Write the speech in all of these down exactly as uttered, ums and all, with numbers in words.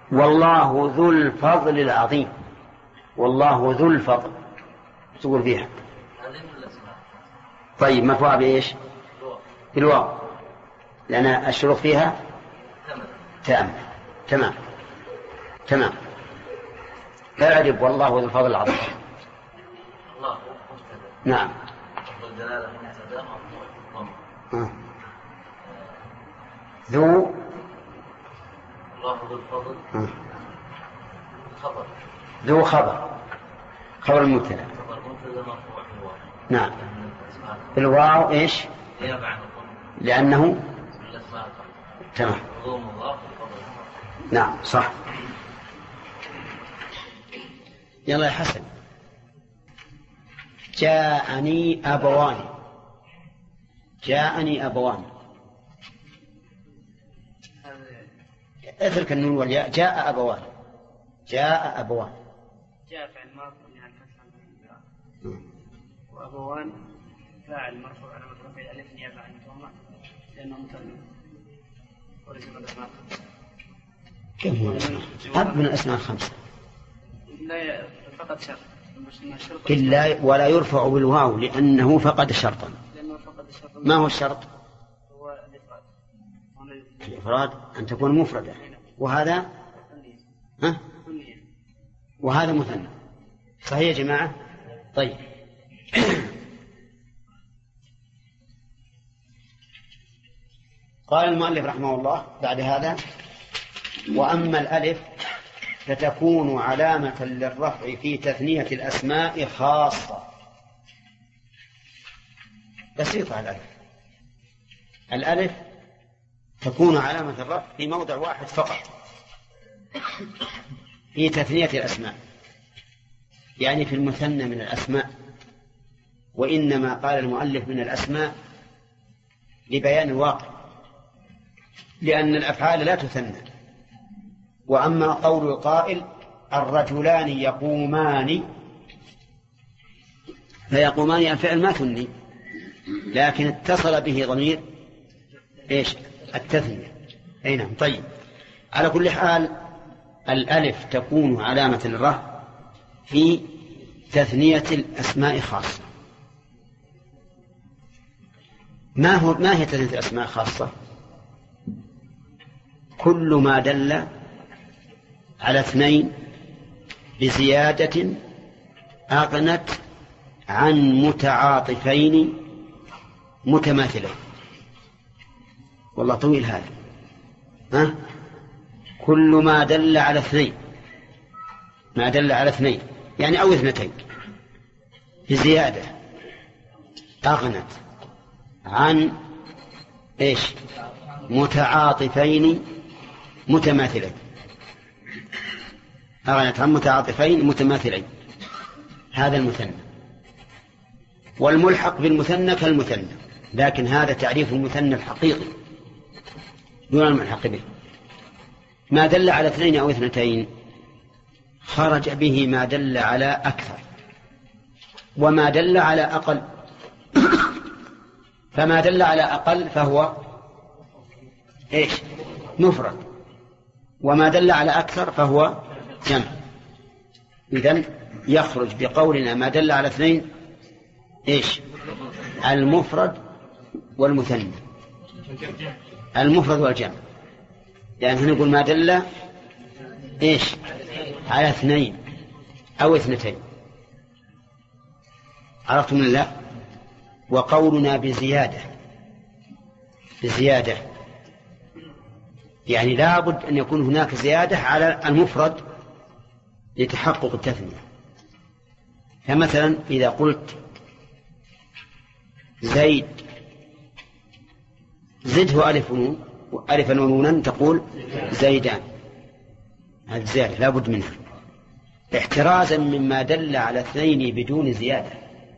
والله ذو الفضل العظيم. والله ذو الفضل تقول فيها طيب مرفوعة بإيش؟ بالواو، لأن الشروط فيها تام. تمام تمام. فاعرف والله ذو الفضل العظيم. نعم. ذو الله ذو الفضل خبر ذو خبر خبر المبتدا. نعم. الواو ايش؟ لأنه تمام. نعم صح. يلا يا حسن. جاءني أبوان. جاءني أبوان. اترك النون والياء. جاء أبوان. جاء أبوان. جاء فعل مرفوع عن فتح وأبوان فاعل مرفوع على مفعول الألف نيابة عن الضمة لأنه مترجم وليس من الأسماء. كم هو الأسماء؟ هب من الأسماء الخمسة. لا فقط شرط. إلا ولا يرفع بالواو لأنه فقد شرطا. ما هو الشرط؟ هو الإفراد أن تكون مفردة. وهذا ها؟ وهذا مثنى. صحيح يا جماعة؟ طيب. قال المؤلف رحمه الله بعد هذا: وأما الألف فتكون علامة للرفع في تثنية الأسماء خاصة. بسيطة. الألف الألف تكون علامة الرفع في موضع واحد فقط في تثنية الأسماء، يعني في المثنى من الأسماء. وإنما قال المؤلف من الأسماء لبيان الواقع، لأن الأفعال لا تثنى. وأما قول القائل الرجلان يقومان، فيقومان الفعل ما ثني، لكن اتصل به ضمير إيش؟ التثنية. أي نعم. طيب. على كل حال الألف تكون علامة للرفع في تثنية الأسماء خاصة. ما هو ما هي تثنية الأسماء خاصة؟ كل ما دل على اثنين بزيادة أغنت عن متعاطفين متماثلين. والله طويل هذا. ها؟ كل ما دل على اثنين، ما دل على اثنين يعني أو اثنتين بزيادة أغنت عن إيش؟ متعاطفين متماثلين. أغنت عن متعاطفين متماثلين، هذا المثنى. والملحق بالمثنى كالمثنى، لكن هذا تعريف المثنى الحقيقي دون الملحق به. ما دل على اثنين أو اثنتين خرج به ما دل على أكثر، وما دل على أقل. فما دل على أقل فهو إيش؟ مفرد. وما دل على أكثر فهو جمع. إذن يخرج بقولنا ما دل على اثنين إيش؟ المفرد والمثنى، المفرد والجمع. يعني هنا نقول ما دل إيش؟ على اثنين أو اثنتين. عرفتم الله؟ وقولنا بزيادة، بزيادة يعني لا بد أن يكون هناك زيادة على المفرد لتحقق التثنية. فمثلا إذا قلت زيد زده ألف ونون ألفا ونونا تقول زيدان، هذه زيادة لا بد منها احترازا مما دل على اثنين بدون زيادة.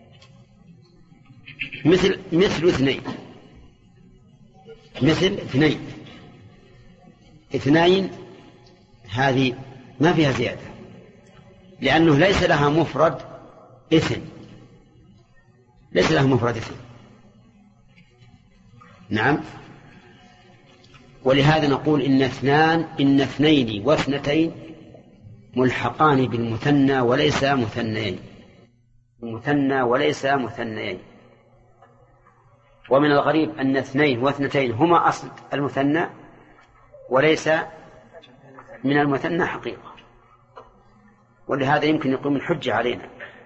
مثل مثل اثنين، مثل اثنين اثنين هذه ما فيها زيادة، لأنه ليس لها مفرد اثن، ليس لها مفرد اثن. نعم. ولهذا نقول إن اثنان إن اثنين واثنتين ملحقان بالمثنى وليس مثنيين، مثنى وليس مثنيين. ومن الغريب أن اثنين واثنتين هما أصل المثنى وليس من المثنى حقيقة، ولهذا يمكن يقوم الحجة علينا،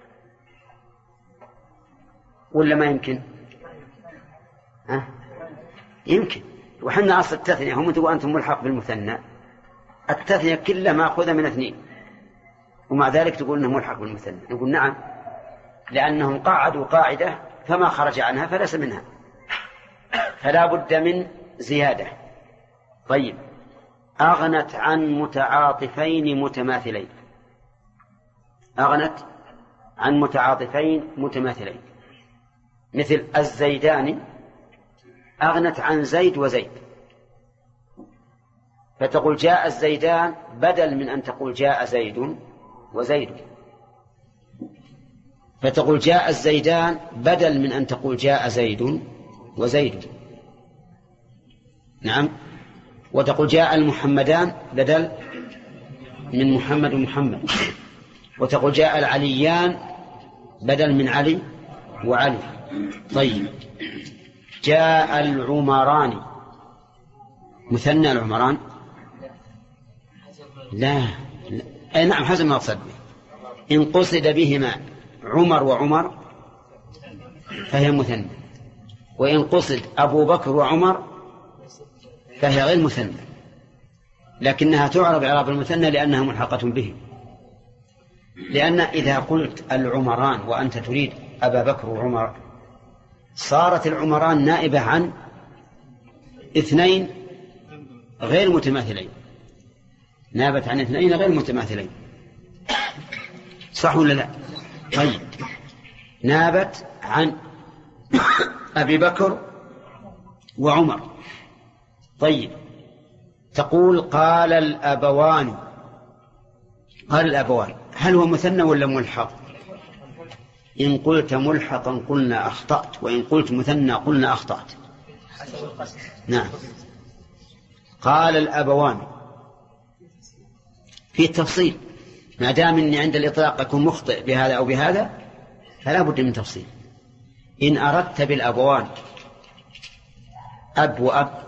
ولا ما يمكن؟ ها؟ يمكن. وحنا أصل التثنية هم تقول أنتم ملحق بالمثنى، التثنية كلها مأخوذة من اثنين، ومع ذلك تقول أنه ملحق بالمثنى. نقول نعم، لأنهم قاعدوا قاعدة فما خرج عنها فليس منها، فلا بد من زيادة. طيب، أغنت عن متعاطفين متماثلين، أغنت عن متعاطفين متماثلين، مثل الزيدان أغنت عن زيد وزيد، فتقول جاء الزيدان بدل من أن تقول جاء زيد وزيد، فتقول جاء الزيدان بدل من أن تقول جاء زيد وزيد. نعم. وتقول جاء المحمدان بدل من محمد ومحمد، وتقول جاء العليان بدل من علي وعلي. طيب، جاء العمران مثنى العمران؟ لا, لا. أي نعم، حسب ما أقصد به. إن قصد بهما عمر وعمر فهي مثنى، وإن قصد أبو بكر وعمر فهي غير مثنى، لكنها تعرب إعراب المثنى لأنها ملحقة به. لأن إذا قلت العمران وأنت تريد أبا بكر وعمر صارت العمران نائبة عن اثنين غير متماثلين، نابت عن اثنين غير متماثلين، صح ولا لا؟ طيب، نابت عن أبي بكر وعمر. طيب، تقول قال الأبوان، قال الأبوان هل هو مثنى ولا ملحق؟ إن قلت ملحقا قلنا أخطأت، وإن قلت مثنى قلنا أخطأت. نعم. قال الأبوان في التفصيل، ما دام إني عند الإطلاق أكون مخطئ بهذا أو بهذا فلا بد من تفصيل. إن أردت بالأبوان أب وأب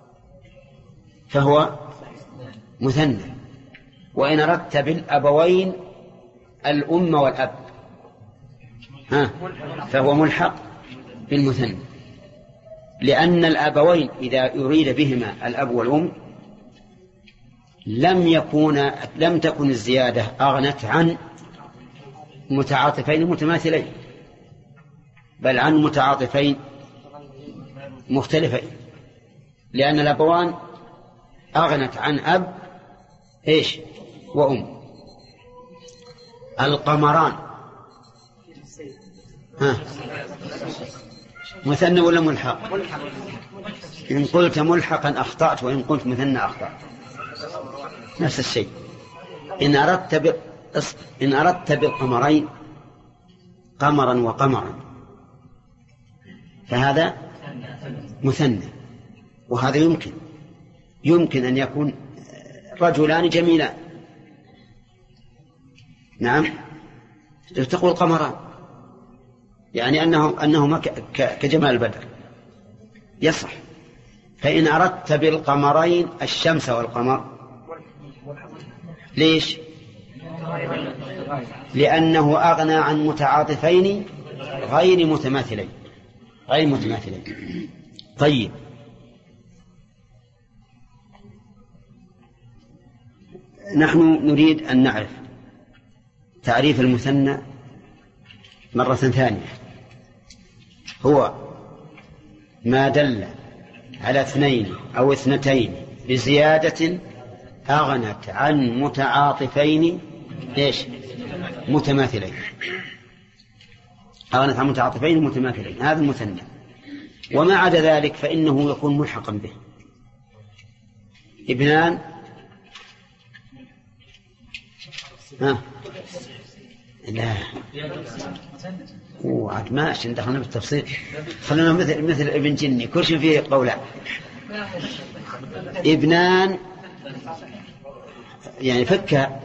فهو مثنى، وإن أردت بالأبوين الأم والأب ها فهو ملحق بالمثنى، لأن الأبوين إذا يريد بهما الأب والأم لم يكون لم تكن الزيادة أغنت عن متعاطفين متماثلين، بل عن متعاطفين مختلفين، لأن الأبوان أغنت عن أب إيش وأم. القمران ها مثنى ولا ملحق؟ إن قلت ملحقا أخطأت، وإن قلت مثنى أخطأت، نفس الشيء. إن أردت ب... إن أردت بالقمرين قمرا وقمرا فهذا مثنى، وهذا يمكن يمكن أن يكون رجلان جميلان. نعم، تقول قمران يعني أنه أنهما كجمال البدر يصح. فإن أردت بالقمرين الشمس والقمر، ليش؟ لأنه أغنى عن متعاطفين غير متماثلين غير متماثلين. طيب، نحن نريد أن نعرف تعريف المثنى مرة ثانية. هو ما دل على اثنين أو اثنتين بزيادة أغنت عن متعاطفين إيش متماثلين، أغنت عن متعاطفين متماثلين، هذا المثنى. وما عدا ذلك فإنه يكون ملحقا به. ابنان ها لا وعد ماشي دخلنا بالتفصيل، خلنا مثل مثل ابن جني كل شيء فيه قولان. ابنان يعني فكها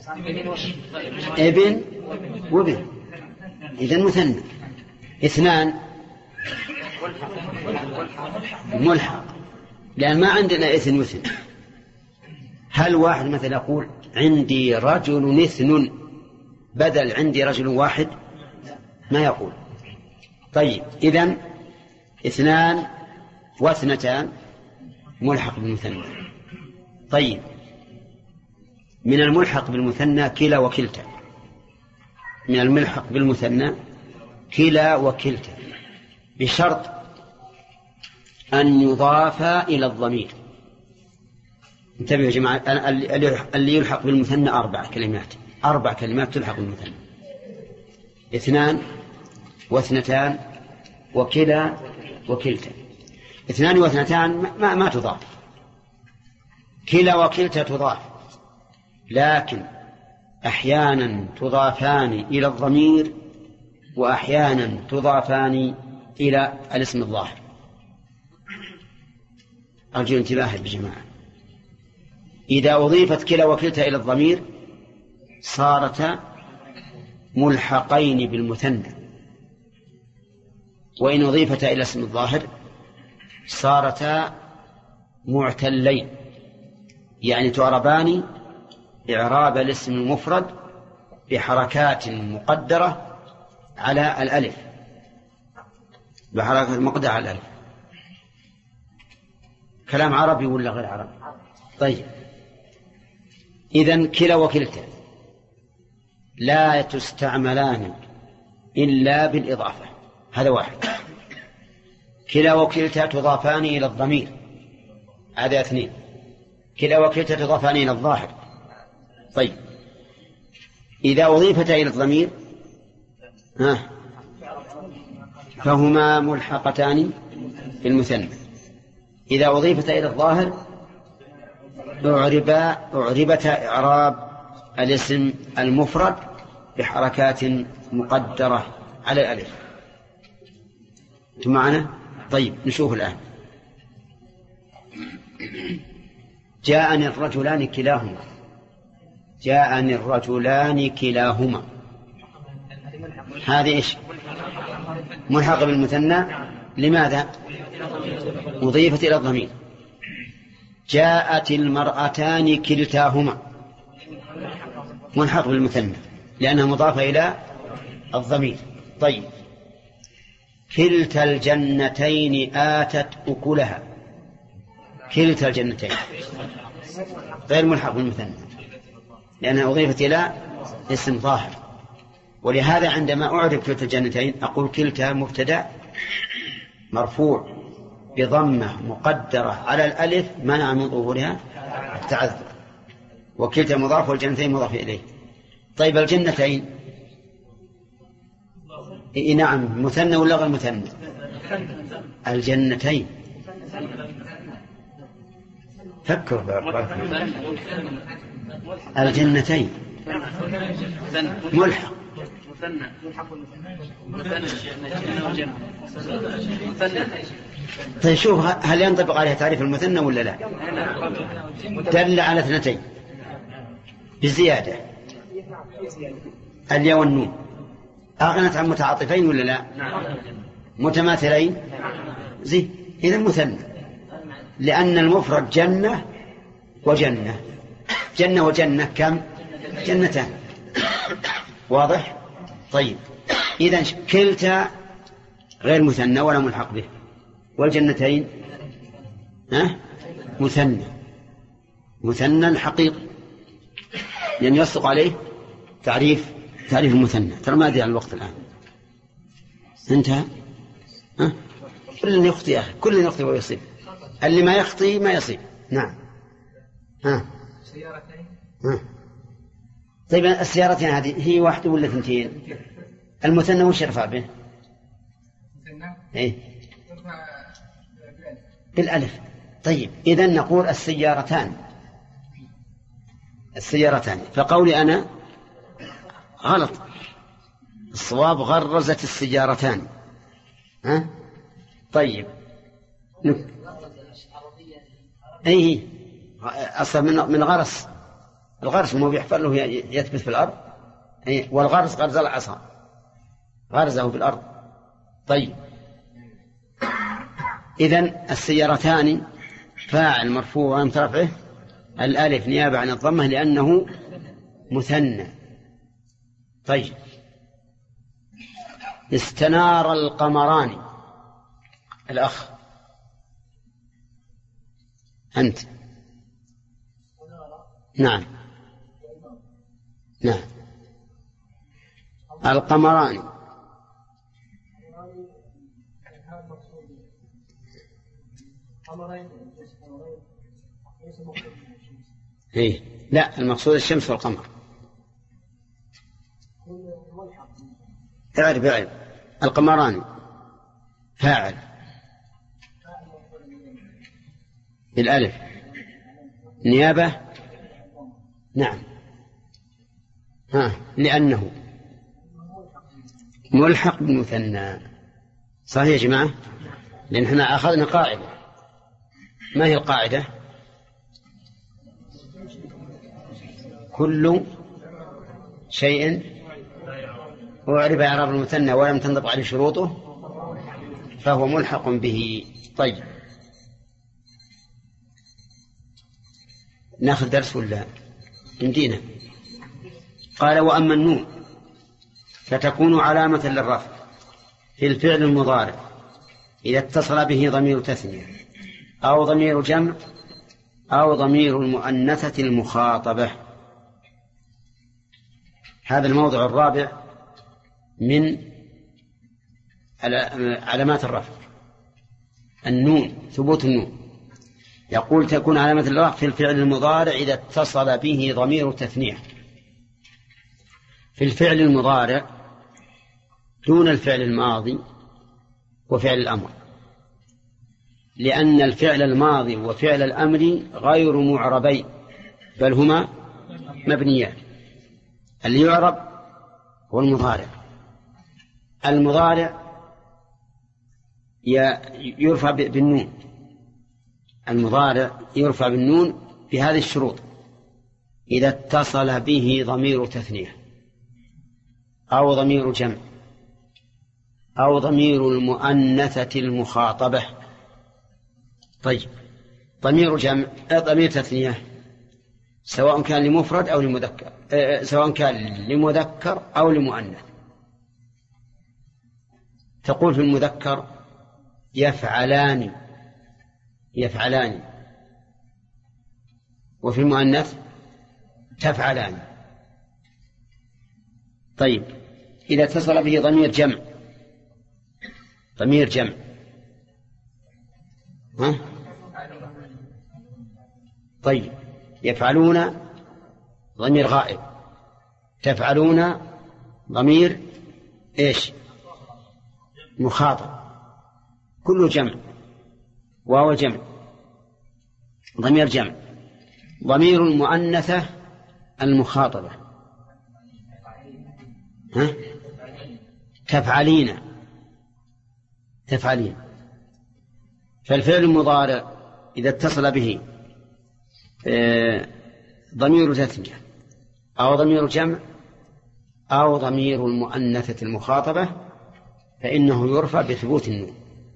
ابن وابن، إذن مثنى. اثنان ملحق، لأن ما عندنا اثن وثن. هل واحد مثلا يقول عندي رجل اثن بدل عندي رجل واحد؟ ما يقول. طيب إذن اثنان واثنتان ملحق بالمثنى. طيب من الملحق بالمثنى كلا وكلتا، من الملحق بالمثنى كلا وكلتا، بشرط أن يضاف إلى الضمير. انتبهوا يا جماعة، اللي يلحق بالمثنى أربع كلمات، أربع كلمات تلحق بالمثنى: اثنان واثنتان وكلا وكلتا. اثنان واثنتان ما, ما تضاف، كلا وكلتا تضاف، لكن أحيانا تضافان إلى الضمير وأحيانا تضافان إلى الاسم الظاهر. أرجو انتباه بجماعة. إذا أضيفت كلا وكلتا إلى الضمير صارتا ملحقين بالمثنى، وإن أضيفتا إلى اسم الظاهر صارتا معتلين، يعني تعربان إعراب الاسم المفرد بحركات مقدرة على الألف، بحركة مقدرة على الألف. كلام عربي ولا غير عربي؟ طيب إذن كلا وكلتا لا تستعملان إلا بالإضافة، هذا واحد. كلا وكلتا تضافان إلى الضمير، هذا اثنين. كلا وكلتا تضافان إلى الظاهر. طيب إذا أضيفتا إلى الضمير ها فهما ملحقتان في المثنى. إذا أضيفتا إلى الظاهر أعربا أعربتا إعراب الاسم المفرد بحركات مقدرة على الألف. أنتم معنا؟ طيب نشوف الآن. جاءني الرجلان كلاهما، جاءني الرجلان كلاهما، هذه إيش؟ ملحق بالمثنى. لماذا؟ أضيفت إلى الضمير. جاءت المرأتان كلتاهما، ملحق بالمثنى لأنها مضافة إلى الضمير. طيب كلتا الجنتين آتت أكلها، كلتا الجنتين غير ملحق بالمثنى لأنها أضيفت إلى اسم ظاهر. ولهذا عندما أعرف كلتا الجنتين أقول كلتا مبتدأ مرفوع بضمة مقدرة على الألف منع من ظهورها التعذر، وكلتا مضاف والجنتين مضاف إليه. طيب الجنتين إيه نعم مثنى ولا غير مثنى؟ الجنتين فكروا الجنتين ملحق. طيب شوف هل ينطبق عليها تعريف المثنى ولا لا؟ دل على اثنتين بزيادة، الياء والنون. أغنت عن متعاطفين ولا لا؟ متماثلين زي إذا مثنى، لأن المفرد جنة وجنة، جنة وجنة كم؟ جنتان. واضح؟ طيب إذا كلتا غير مثنى ولا ملحق به، والجنتين ها مثنى، مثنى الحقيقي لأن يعني يصدق عليه تعريف تعريف المثنى. ترى ما أدري عن الوقت الآن انتهى. ها كل يخطئ يا أخي، كل يخطئ ويصيب، اللي ما يخطئ ما يصيب. نعم. ها سيارتين. ها طيب السيارتين هذه هي واحدة ولا اثنتين؟ المثنى وش يرفع به؟ مثنى ايه يرفع بالألف. طيب إذن نقول السيارتان، السيارتان. فقولي أنا غلط، الصواب غرزت السيارتان. ها طيب أي أصلا من من غرس، الغرس مو بيحفر له يثبت في الأرض، والغرس غرز العصا غرزه في الأرض. طيب إذن السيارتان فاعل مرفوع وعلامة رفعه الألف نيابة عن الضمة لأنه مثنى. طيب استنار القمران، الأخ أنت. نعم نعم القمران إيه؟ لا، المقصود الشمس والقمر. اعرف اعرف القمران فاعل بالألف نيابة. نعم ها لأنه ملحق بالمثنى. صحيح يا جماعة، لأن احنا أخذنا قاعدة. ما هي القاعدة؟ كل شيء أعرب إعراب المثنى ولم تنطبق عليه شروطه فهو ملحق به. طيب ناخذ درس ولا يمدينا؟ قال وأما النون فتكون علامة للرفع في الفعل المضارع إذا اتصل به ضمير تثنية أو ضمير جمع أو ضمير المؤنثة المخاطبة. هذا الموضع الرابع من علامات الرفع، النون، ثبوت النون. يقول تكون علامة الرفع في الفعل المضارع إذا اتصل به ضمير تثنية. في الفعل المضارع دون الفعل الماضي وفعل الأمر، لأن الفعل الماضي وفعل الأمر غير معربين بل هما مبنيان. اللي يعرب هو المضارع. المضارع يرفع بالنون، المضارع يرفع بالنون بهذه الشروط: إذا اتصل به ضمير تثنية أو ضمير جمع أو ضمير المؤنثة المخاطبة. طيب ضمير جمع ضمير تثنية سواء كان لمفرد أو لمذكر، سواء كان لمذكر أو لمؤنث. تقول في المذكر يفعلان يفعلان، وفي المؤنث تفعلان. طيب إذا اتصل به ضمير جمع ضمير جمع ها؟ طيب يفعلون ضمير غائب، تفعلون ضمير إيش؟ مخاطب، كله جمع، واو جمع، ضمير جمع. ضمير المؤنثة المخاطبة ها؟ تفعلين تفعلين. فالفعل المضارع إذا اتصل به ضمير تثنية أو ضمير جمع أو ضمير المؤنثة المخاطبة فإنه يرفع بثبوت النون.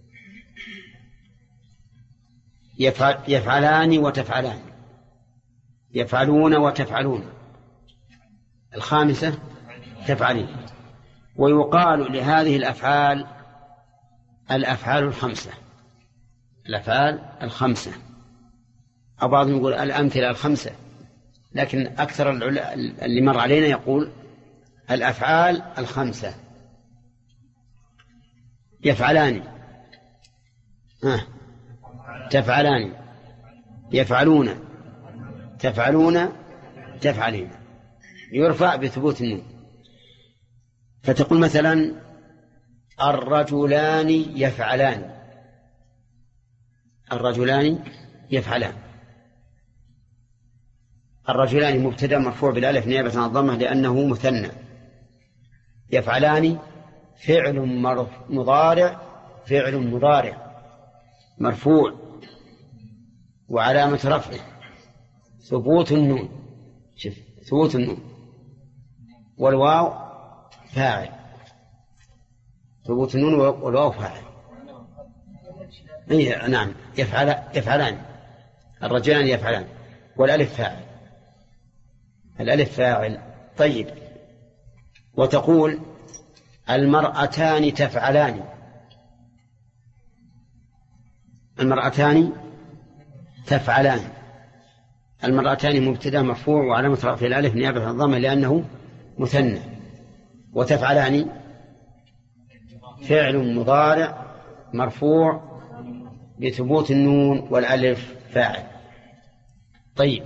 يفعل يفعلان وتفعلان، يفعلون وتفعلون. الخامسة تفعلين. ويقال لهذه الأفعال الأفعال الخمسة، الأفعال الخمسة، أو بعضهم يقول الأمثلة الخمسة، لكن أكثر اللي مر علينا يقول الأفعال الخمسة. يفعلان ها تفعلان، يفعلون تفعلون تفعلين، يرفع بثبوت النون. فتقول مثلا الرجلان يفعلان، الرجلان يفعلان. الرجلان مبتدأ مرفوع بالالف نيابة عن الضمة لأنه مثنى. يفعلان فعل مضارع فعل مضارع مرفوع وعلامة رفعه ثبوت النون، شوف ثبوت النون، والواو فاعل، ثبوت النون والواو فاعل. إيه نعم، يفعل يفعلان، الرجلان يفعلان، والألف فاعل، الألف فاعل. طيب، وتقول المرأتان تفعلان، المرأتان تفعلان، المرأتان مبتدأ مرفوع وعلامة رفعه الألف نيابة عن الضمة لأنه مثنى، وتفعلان فعل مضارع مرفوع بثبوت النون والألف فاعل. طيب،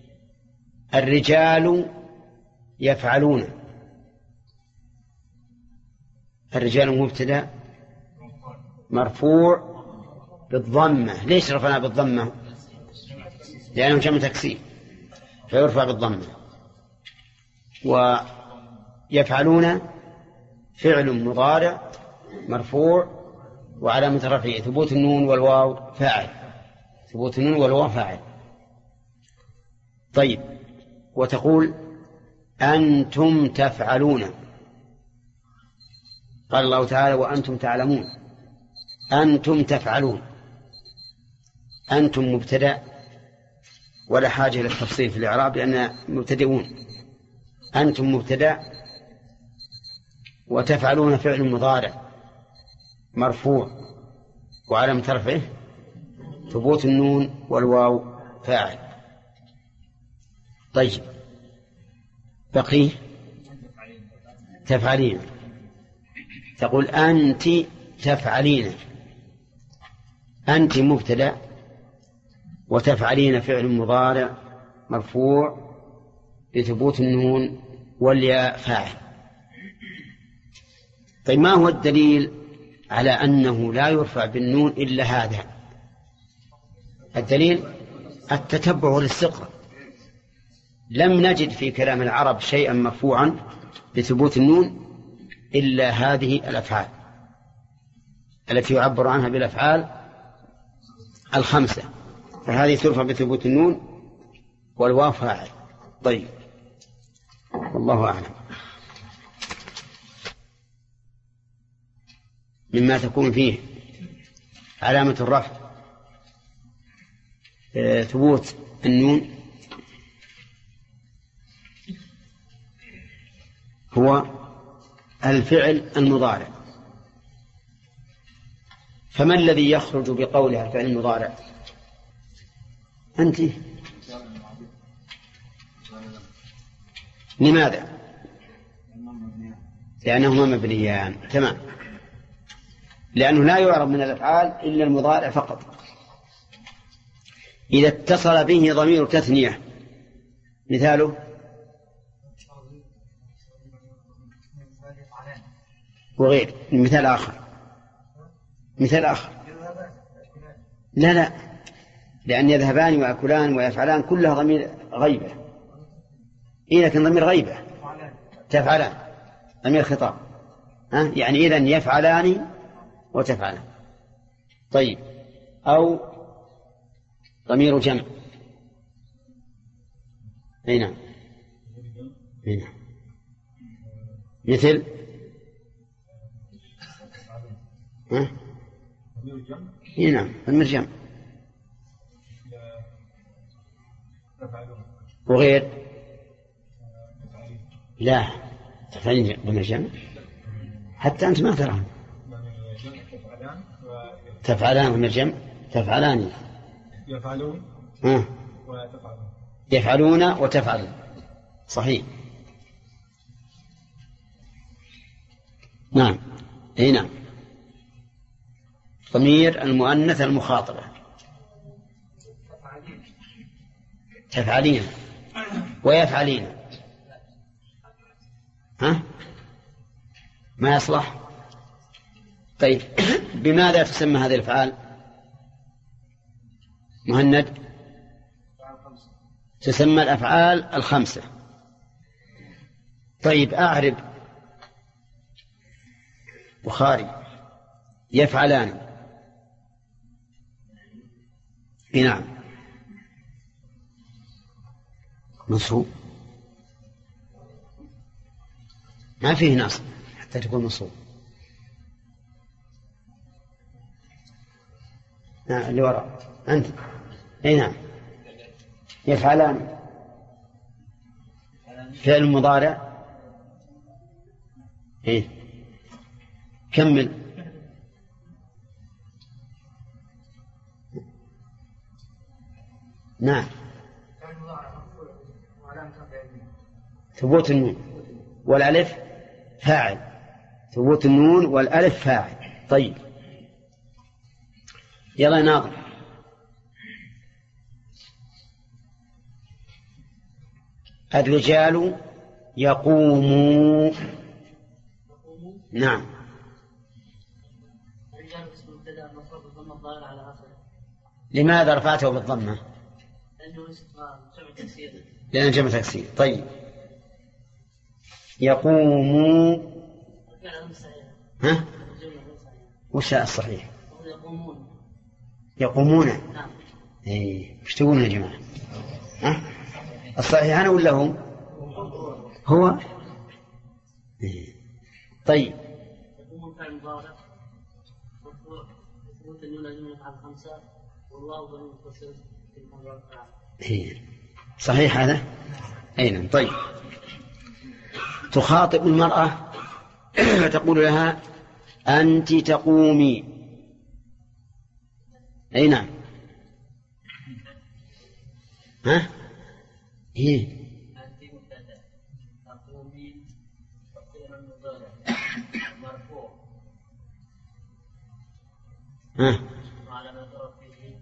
الرجال يفعلون، الرجال مبتدأ مرفوع بالضمة. ليش رفعنا بالضمة؟ لأنه جمع تكسير فيرفع بالضمة. ويفعلون فعل مضارع مرفوع وعلامة رفعه ثبوت النون والواو فاعل، ثبوت النون والواو فاعل. طيب، وتقول أنتم تفعلون، قال الله تعالى وأنتم تعلمون، أنتم تفعلون، أنتم مبتدأ ولا حاجة للتفصيل في الإعراب لأننا مبتدئون. أنتم مبتدأ وتفعلون فعل مضارع مرفوع وعلامة رفعه ثبوت النون والواو فاعل. طيب، بقي تفعلين، تقول أنت تفعلين، أنت مبتدأ وتفعلين فعل مضارع مرفوع بثبوت النون والياء فاعل. طيب، ما هو الدليل على أنه لا يرفع بالنون إلا هذا؟ الدليل التتبع والاستقراء. لم نجد في كلام العرب شيئا مرفوعا بثبوت النون إلا هذه الأفعال التي يعبر عنها بالأفعال الخمسة، فهذه ترفع بثبوت النون والواو فاعل. طيب، والله أعلم. مما تكون فيه علامة الرفع ثبوت النون هو الفعل المضارع. فما الذي يخرج بقولها الفعل المضارع؟ أنت. لماذا؟ لأنهما مبنيان. تمام، لأنه لا يعرف من الأفعال إلا المضارع فقط. إذا اتصل به ضمير تثنية مثاله وغير. مثال آخر، مثال آخر لا لا لأن يذهبان ويأكلان ويفعلان كلها ضمير غيبة. إيه لكن ضمير غيبة تفعلان ضمير خطاب، ها؟ يعني إذن يفعلان وتفعلان. طيب، أو ضمير جمع. أي نعم، أي نعم، مثل ها؟ أي نعم، ضمير جمع وغير. لا، تفعلين ضمير جمع حتى أنت ما ترى تفعلان ضمير جمع، تفعلان يفعلون ها؟ ويتفعلون، يفعلون وتفعلون، صحيح. نعم، أي نعم، ضمير المؤنث المخاطبة تفعلين ويفعلين، ها؟ ما يصلح. طيب، بماذا تسمى هذه الأفعال مهند؟ تسمى الأفعال الخمسة. طيب، أعرب بخاري يفعلان. نعم، منصوب ما فيه نصب حتى تكون منصوب. نعم اللي وراء أنت. أي نعم. يفعلان فعل مضارع. إيه كمل. نعم ثبوت النون والألف فاعل. ثبوت النون والألف فاعل. طيب يلا ناظر. الرجال يقوموا. نعم. الرجال اسم مبتدأ مرفوع بالضمة الظاهرة على آخره. لماذا رفعته بالضمة؟ لأنه اسم جمع تكسير. لأنه جمع تكسير. طيب يقوموا. ها؟ وش الصحيح؟ يقومون. يقومون. نعم. ايه وش تقولون يا جماعة؟ ها؟ الصحيح أنا ولا هم؟ هو. إيه. طيب. يقومون فعل مضارع مرفوع ثبوت النون الجملة على خمسة والله ضمير متصل في المضارع. إيه صحيح هذا؟ أين؟ طيب تخاطب المرأة فتقول لها أنت تقومي. أي نعم. ها؟ إيه أنت مبتدأ تقومي فعل مضارع مرفوع. ها؟ وعلى ما ترى فيه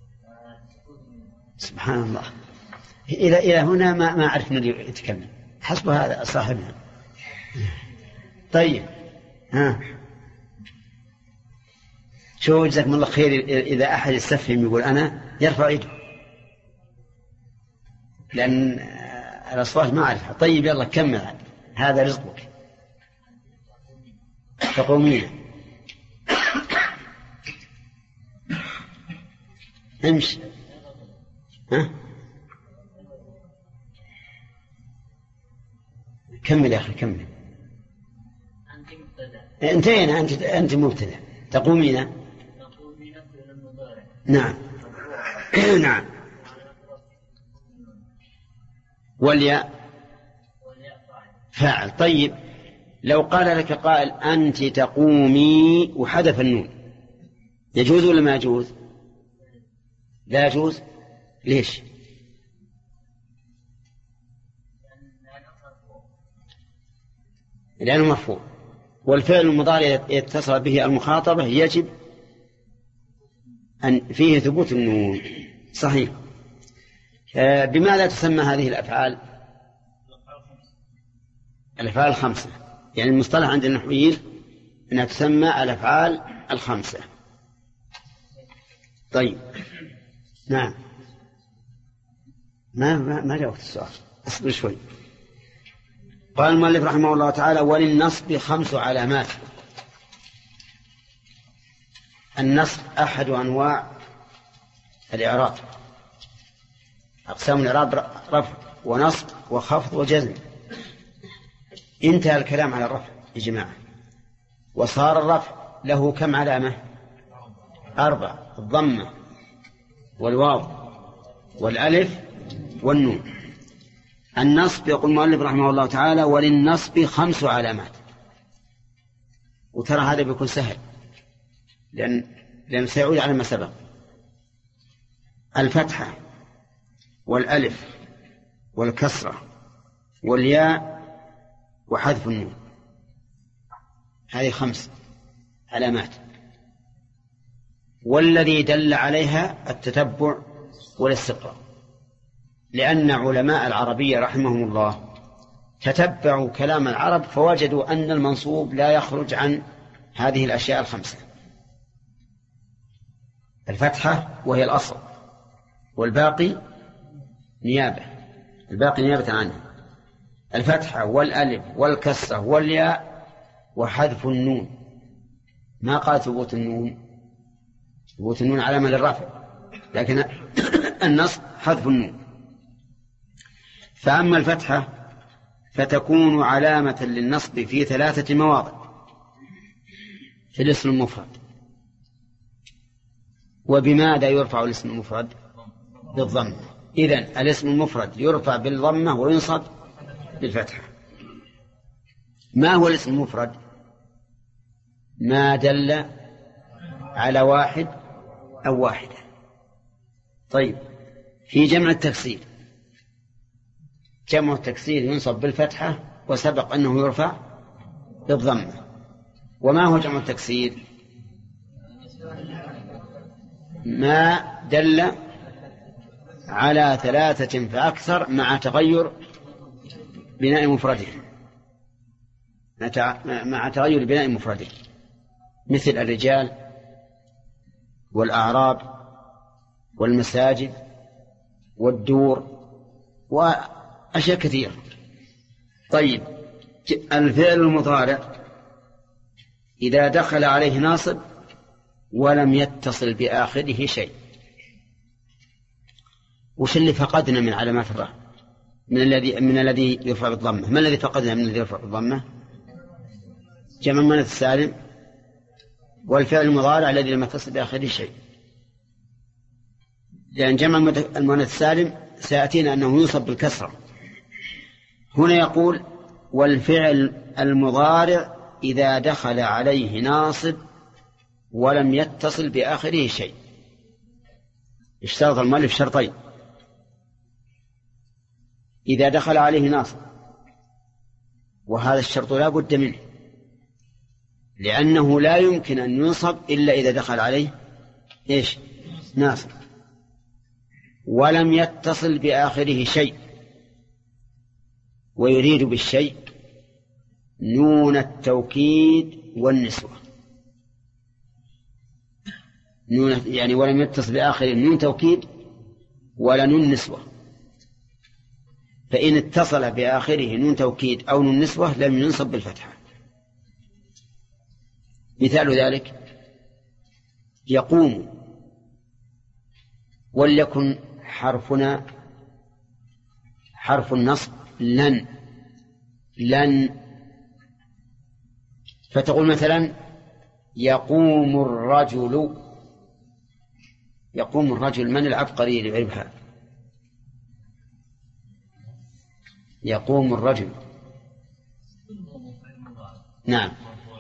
سبحان الله. إلى إلى هنا ما ما عرفنا يتكلم. حسب هذا صاحبنا. طيب ها شو جزاكم الله خير. إذا أحد يستفهم يقول أنا يرفع يده لأن الأصوات ما أعرفها. طيب يلا كمل هذا رزقك. تقومين. امشي. ها كمل يا أخي كمل. أنت مبتدأ. انتهينا. أنت أنت مبتدأ. تقومين. تقومين فعل مضارع. نعم. نعم. والياء فاعل. طيب لو قال لك قائل أنت تقومي وحذف النون يجوز ولا ما يجوز؟ لا يجوز. ليش؟ لأنه مرفوع والفعل المضارع يتصل به المخاطبة يجب أن فيه ثبوت النون. صحيح. بماذا تسمى هذه الأفعال؟ الأفعال الخمسة. يعني المصطلح عند النحويين أنها تسمى الأفعال الخمسة. طيب نعم. ما ما, ما جاوبت السؤال. اصبر شوي. قال المؤلف رحمه الله تعالى وللنصب خمس علامات. النصب أحد أنواع الإعراب. أقسام الإعراب رفع ونصب وخفض وجزم. انتهى الكلام على الرفع يا جماعة. وصار الرفع له كم علامة؟ أربع. الضمة والواو والألف والنون. النصب يقول المؤلف رحمه الله تعالى وللنصب خمس علامات. وترى هذا بيكون سهل لأن لأن سيعود على ما سبق. الفتحة والألف والكسرة والياء وحذف النون. هذه خمس علامات. والذي دل عليها التتبع والاستقراء لأن علماء العربية رحمهم الله تتبعوا كلام العرب فوجدوا أن المنصوب لا يخرج عن هذه الأشياء الخمسة. الفتحة وهي الأصل والباقي نيابة. الباقي نيابة عنه. الفتحة والألف والكسرة والياء وحذف النون. ما قال ثبوت النون. ثبوت النون علامة للرفع لكن النصب حذف النون. فأما الفتحة فتكون علامة للنصب في ثلاثة مواضع في الاسم المفرد. وبماذا يرفع الاسم المفرد؟ بالضمة. إذن الاسم المفرد يرفع بالضمة وينصب بالفتحة. ما هو الاسم المفرد؟ ما دل على واحد أو واحدة. طيب، في جمع التكسير، جمع التكسير ينصب بالفتحة وسبق أنه يرفع بالضمة. وما هو جمع التكسير؟ ما دل على ثلاثة فأكثر مع تغير بناء مفرده، مع تغير بناء مفرده، مثل الرجال والأعراب والمساجد والدور وأشياء كثيرة. طيب، الفعل المضارع إذا دخل عليه ناصب ولم يتصل بآخره شيء، وش اللي فقدنا من علامات الرفع؟ من الذي من الذي يرفع بالضمة. ما الذي فقدنا من الذي يرفع بالضمة؟ جمع المؤنث السالم والفعل المضارع الذي لم يتصل بآخره شيء، لأن جمع المؤنث السالم سيأتينا أنه يوصف بالكسرة. هنا يقول والفعل المضارع إذا دخل عليه ناصب ولم يتصل بآخره شيء. اشترط المؤلف شرطين: إذا دخل عليه ناصب، وهذا الشرط لا بد منه، لأنه لا يمكن أن ينصب إلا إذا دخل عليه إيش؟ ناصب. ولم يتصل بآخره شيء، ويريد بالشيء نون التوكيد والنسوة. نون يعني ولم يتصل بآخره نون توكيد ولا نون نسوة. فإن اتصل بآخره نون توكيد أو نون نسوة لم ينصب بالفتحة. مثال ذلك يقوم، وليكن حرفنا حرف النصب لن لن فتقول مثلا يقوم الرجل. يقوم الرجل، من العبقري اللي يعرفها؟ يقوم الرجل. نعم.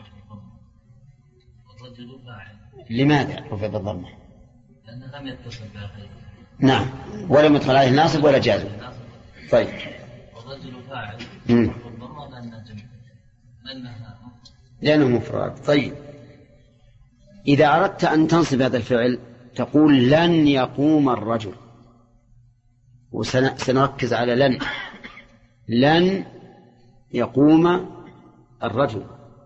لماذا رفع بالضمة؟ لأنه لم يتصل بآخره. نعم، ولم يدخل عليه ناصب ولا جازم. طيب، والرجل فاعل بالضمة لأنه جمع لأنه مفرد. طيب، إذا أردت أن تنصب هذا الفعل تقول لن يقوم الرجل، وسنركز على لن. لن يقوم الرجل،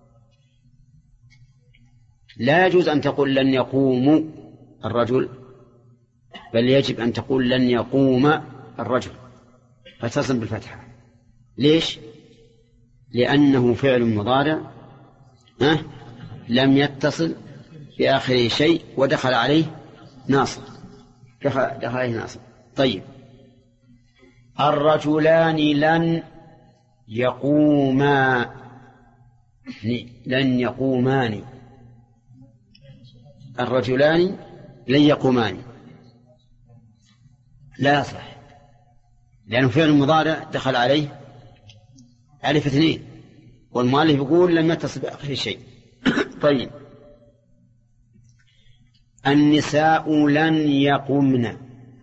لا يجوز أن تقول لن يقوم الرجل، بل يجب أن تقول لن يقوم الرجل فتصل بالفتحة. ليش؟ لأنه فعل مضارع أه؟ لم يتصل بآخره شيء ودخل عليه ناصب، دخل, دخل عليه ناصب. طيب، الرجلان لن يقوما، لن يقومان. الرجلان لن يقومان لا يصح، لأنه فعل مضارع دخل عليه ألف اثنين، والمؤلف يقول لم يتصل بآخر شيء. طيب، النساء لن يقمن،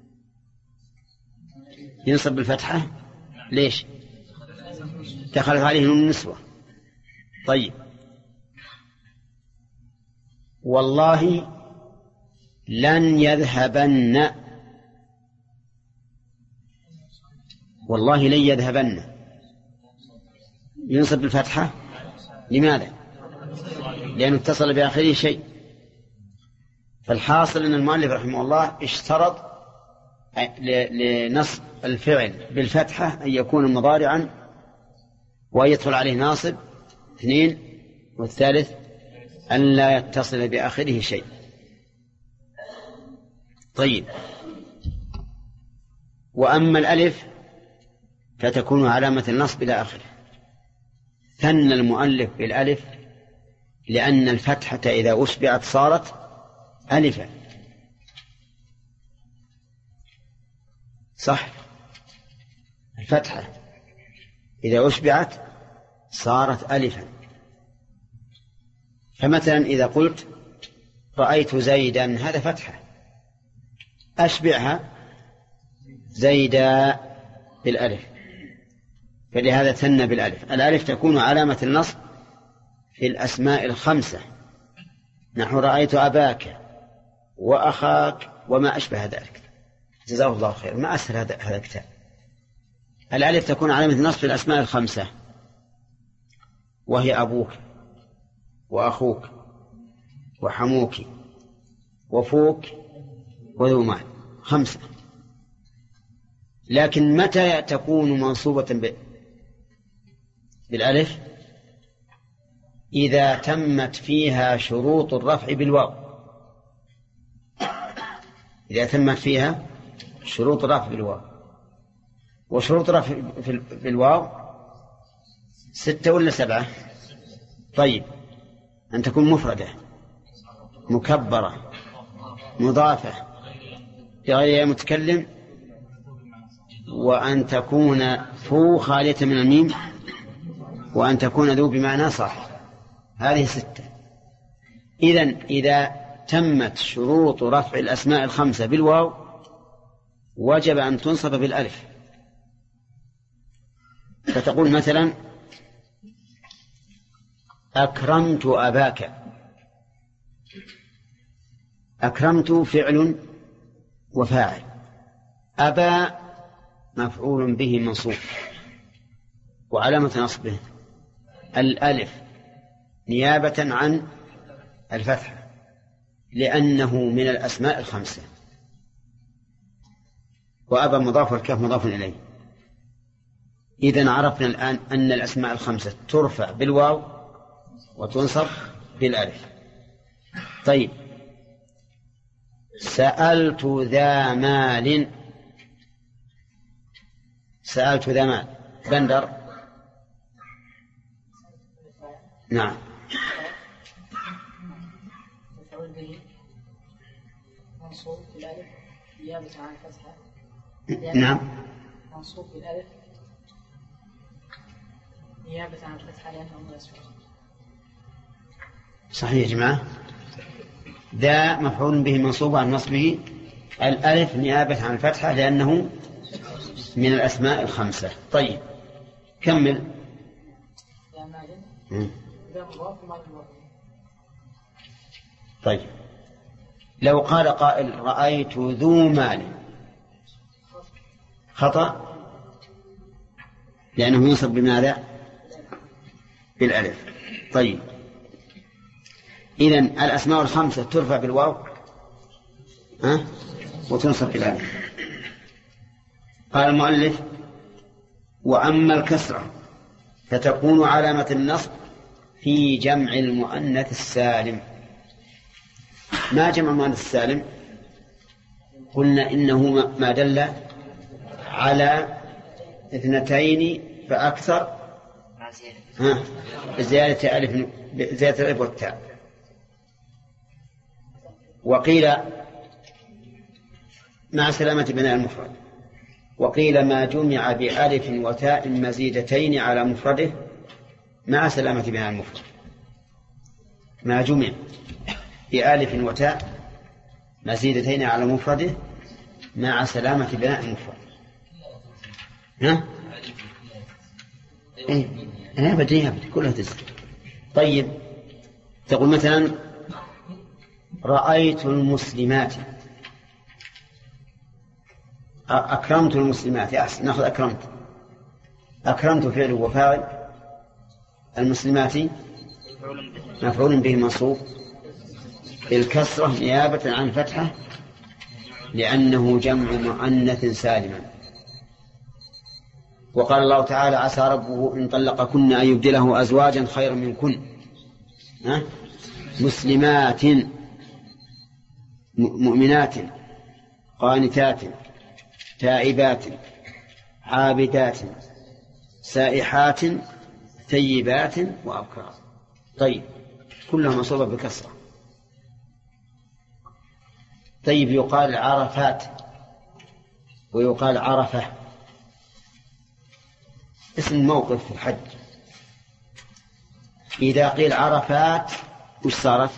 ينصب بالفتحة. ليش؟ دخلت عليه نون النسوة. طيب، والله لن يذهبن، والله لن يذهبن، ينصب بالفتحة. لماذا؟ لأنه اتصل بآخره شيء. فالحاصل أن المؤلف رحمه الله اشترط لنصب الفعل بالفتحة أن يكون مضارعا ويدخل عليه ناصب اثنين، والثالث أن لا يتصل بآخره شيء. طيب، وأما الألف فتكون علامة النصب إلى آخره. ثنى المؤلف بالألف لأن الفتحة إذا أشبعت صارت ألفا، صح؟ الفتحة إذا أشبعت صارت ألفا. فمثلا إذا قلت رأيت زيدا، هذا فتحة، أشبعها زيدا بالألف، فلهذا ثنى بالألف. الألف تكون علامة النصب في الأسماء الخمسة، نحو رأيت أباك وأخاك وما أشبه ذلك. جزاه الله خير، ما أسهل هذا هذا الكتاب. الألف تكون علامة النصب في الأسماء الخمسة، وهي أبوك وأخوك وحموك وفوك وذو مال، خمسة. لكن متى تكون منصوبة بالألف؟ إذا تمت فيها شروط الرفع بالواو. إذا تمت فيها شروط الرفع بالواو. وشروط الرفع بالواو ستة ولا سبعة؟ طيب، أن تكون مفردة مكبرة مضافة لغير متكلم، وأن تكون فو خالية من الميم، وأن تكون ذو بمعنى صح. هذه ستة. إذن إذا تمت شروط رفع الأسماء الخمسة بالواو وجب أن تنصب بالألف. فتقول مثلا أكرمت أباك. أكرمت فعل وفاعل، أبا مفعول به منصوب، وعلامة نصبه الألف نيابة عن الفتحة لأنه من الأسماء الخمسة. وأبا مضاف والكاف مضاف إليه. إذن عرفنا الآن أن الأسماء الخمسة ترفع بالواو وتنصب بالألف. طيب، سألت ذا مال. سألت ذا مال. بندر. نعم. منصوب بالألف نيابة عن الفتحة. نعم. منصوب بالألف نيابة عن الفتحة لأنه من الأسفل. صحيح يا جماعة. ذا مفعول به منصوب عن نصبه الألف نيابة عن الفتحة لأنه من الأسماء الخمسة. طيب، كمل. ذا مال ذا مضاف ومال مضاف. طيب، لو قال قائل رأيت ذو مال، خطأ، لأنه ينصب بماذا؟ بالألف. طيب، إذن الأسماء الخمسة ترفع بالواو ها؟ وتنصب بالألف. قال المؤلف وأما الكسرة فتكون علامة النصب في جمع المؤنث السالم. ما جمع المؤنث السالم؟ قلنا إنه ما دل على اثنتين فأكثر ها زيادة ألف زيادة الألف والتاء. وقيل مع سلامة بناء المفرد، وقيل ما جمع بألف وتاء مزيدتين على مفرده مع سلامة بناء المفرد. ما جمع بألف وتاء مزيدتين على مفرده مع سلامة بناء المفرد. ها؟ إيه؟ أنا بديها كلها تزل. طيب، تقول مثلا رأيت المسلمات. أكرمت المسلمات. أحسن، نأخذ أكرمت. أكرمت فعل وفاعل، المسلمات مفعول به منصوب بالكسرة نيابة عن الفتحة لأنه جمع مؤنث سالما. وقال الله تعالى عسى ربه إن طلقكن أن يبدله أزواجا خيرا منكن مسلمات مؤمنات قانتات تائبات عابدات سائحات ثيبات وأبكار. طيب كلها منصوبة بكسرة. طيب يقال عرفات ويقال عرفة، اسم موقف في الحج. إذا قيل عرفات وش صارت؟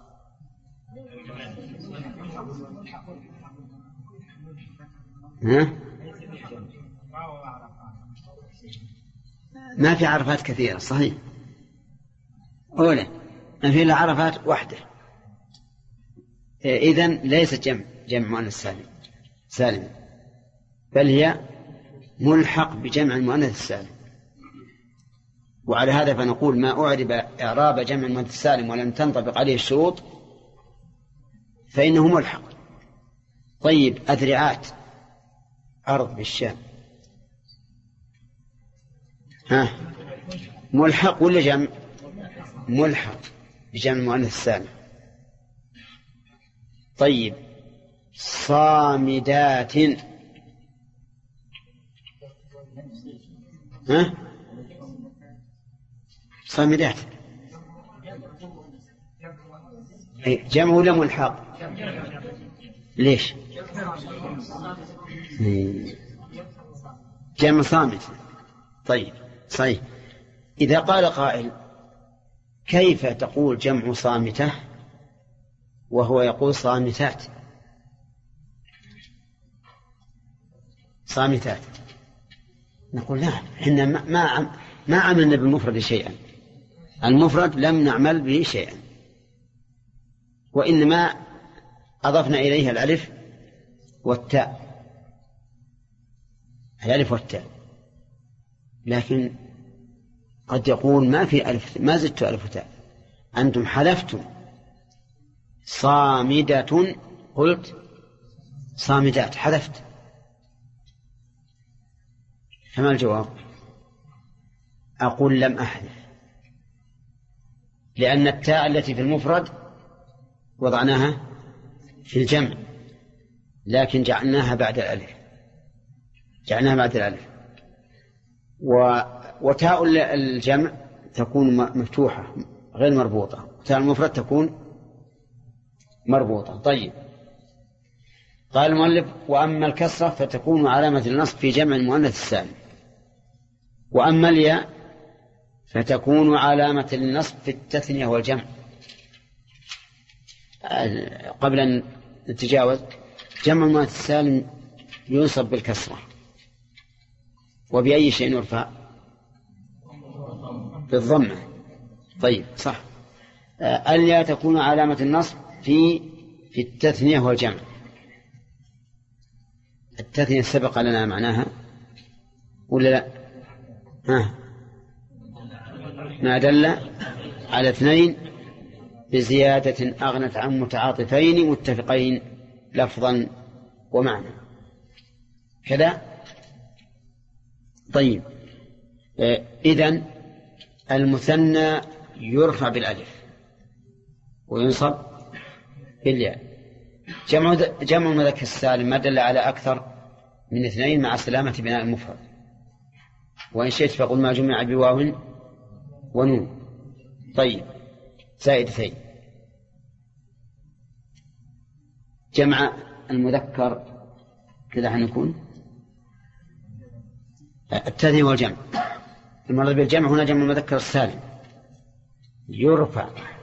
ها؟ ما في عرفات كثيرة صحيح، أولا ما في إلا عرفات واحدة، إذن ليس جمع جمع مؤنث سالم سالم بل هي ملحق بجمع المؤنث السالم. وعلى هذا فنقول ما أعرب إعراب جمع المؤنث السالم ولم تنطبق عليه الشروط فإنه ملحق. طيب أذرعات أرض بالشام، ها ملحق ولا جمع؟ ملحق بجمع المؤنث السالم. طيب صامدات، ها صامدات جمع ولا ملحق؟ ليش؟ جمع صامت. طيب صحيح. إذا قال قائل كيف تقول جمع صامتة وهو يقول صامتات؟ صامتات نقول لا، إحنا ما ما عملنا بالمفرد شيئا، المفرد لم نعمل به شيئا، وإنما أضفنا إليها الألف والتاء، الألف والتاء. لكن قد يقول ما في ألف، ما زدت ألف وتاء، أنتم حلفتم صامدة قلت صامدات، حذفت، فما الجواب؟ أقول لم أحذف، لأن التاء التي في المفرد وضعناها في الجمع لكن جعلناها بعد الألف، جعلناها بعد الألف. و... وتاء الجمع تكون مفتوحة غير مربوطة، وتاء المفرد تكون مربوطة. طيب قال المؤلف وأما الكسرة فتكون علامة النصب في جمع المؤنث السالم، وأما الياء فتكون علامة النصب في التثنية والجمع. قبل أن نتجاوز، جمع المؤنث السالم ينصب بالكسرة، وبأي شيء يرفع؟ بالضمة. طيب صح. الياء تكون علامة النصب في في التثنية والجمع. التثنية سبق لنا معناها ولا لا؟ ها ما دل على اثنين بزيادة أغنت عن متعاطفين متفقين لفظا ومعنى كذا. طيب إذن المثنى يرفع بالألف وينصب بالياء. جمع جمع المذكر السالم ما دل على أكثر من اثنين مع سلامة بناء المفرد، وإن شئت فقل ما جمع بواو ونون. طيب زائدتين. جمع المذكر كذا حنكون التثنية والجمع. المراد بالجمع هنا جمع المذكر السالم يرفع